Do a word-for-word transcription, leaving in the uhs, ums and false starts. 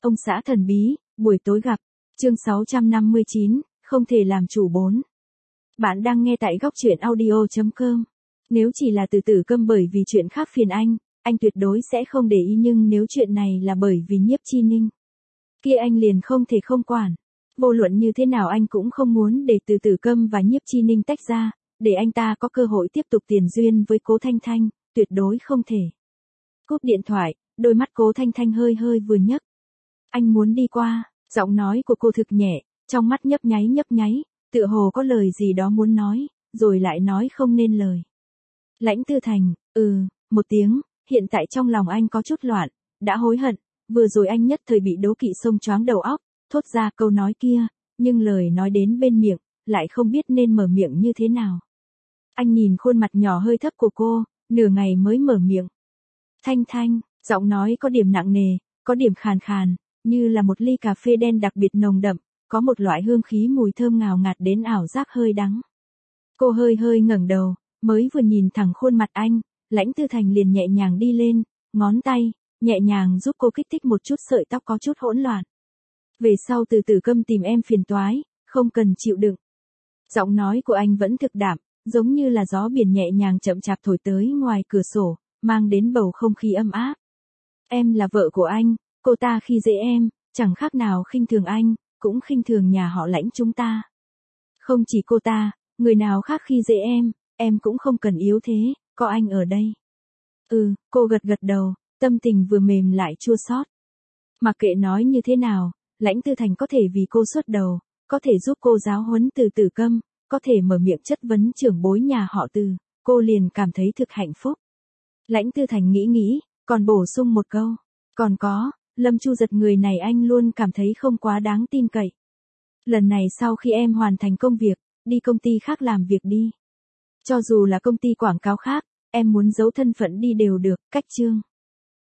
Ông xã thần bí, buổi tối gặp, chương sáu trăm năm mươi chín, không thể làm chủ bốn. Bạn đang nghe tại góc truyện audio chấm com. Nếu chỉ là từ tử câm bởi vì chuyện khác phiền anh, anh tuyệt đối sẽ không để ý, nhưng nếu chuyện này là bởi vì Nhiếp Chi Ninh, kia anh liền không thể không quản. Vô luận như thế nào anh cũng không muốn để từ tử câm và Nhiếp Chi Ninh tách ra, để anh ta có cơ hội tiếp tục tiền duyên với Cố Thanh Thanh, tuyệt đối không thể. Cúp điện thoại, đôi mắt Cố Thanh Thanh hơi hơi vừa nhấc. Anh muốn đi qua, giọng nói của cô thực nhẹ, trong mắt nhấp nháy nhấp nháy, tựa hồ có lời gì đó muốn nói, rồi lại nói không nên lời. Lãnh Tư Thành, ừ, một tiếng, hiện tại trong lòng anh có chút loạn, đã hối hận, vừa rồi anh nhất thời bị đố kỵ xông choáng đầu óc, thốt ra câu nói kia, nhưng lời nói đến bên miệng, lại không biết nên mở miệng như thế nào. Anh nhìn khuôn mặt nhỏ hơi thấp của cô, nửa ngày mới mở miệng. Thanh Thanh, giọng nói có điểm nặng nề, có điểm khàn khàn, như là một ly cà phê đen đặc biệt nồng đậm, có một loại hương khí mùi thơm ngào ngạt đến ảo giác hơi đắng. Cô hơi hơi ngẩng đầu, mới vừa nhìn thẳng khuôn mặt anh, Lãnh Tư Thành liền nhẹ nhàng đi lên, ngón tay, nhẹ nhàng giúp cô kích thích một chút sợi tóc có chút hỗn loạn. Về sau từ tử câm tìm em phiền toái, không cần chịu đựng. Giọng nói của anh vẫn thực đạm, giống như là gió biển nhẹ nhàng chậm chạp thổi tới ngoài cửa sổ, mang đến bầu không khí ấm áp. Em là vợ của anh, cô ta khi dễ em, chẳng khác nào khinh thường anh, cũng khinh thường nhà họ Lãnh chúng ta. Không chỉ cô ta, người nào khác khi dễ em, em cũng không cần yếu thế, có anh ở đây. Ừ, cô gật gật đầu, tâm tình vừa mềm lại chua xót. Mặc kệ nói như thế nào, Lãnh Tư Thành có thể vì cô xuất đầu, có thể giúp cô giáo huấn từ tử câm, có thể mở miệng chất vấn trưởng bối nhà họ Từ, cô liền cảm thấy thực hạnh phúc. Lãnh Tư Thành nghĩ nghĩ, còn bổ sung một câu, còn có, Lâm Chu Giật người này anh luôn cảm thấy không quá đáng tin cậy. Lần này sau khi em hoàn thành công việc, đi công ty khác làm việc đi. Cho dù là công ty quảng cáo khác, em muốn giấu thân phận đi đều được, cách chương.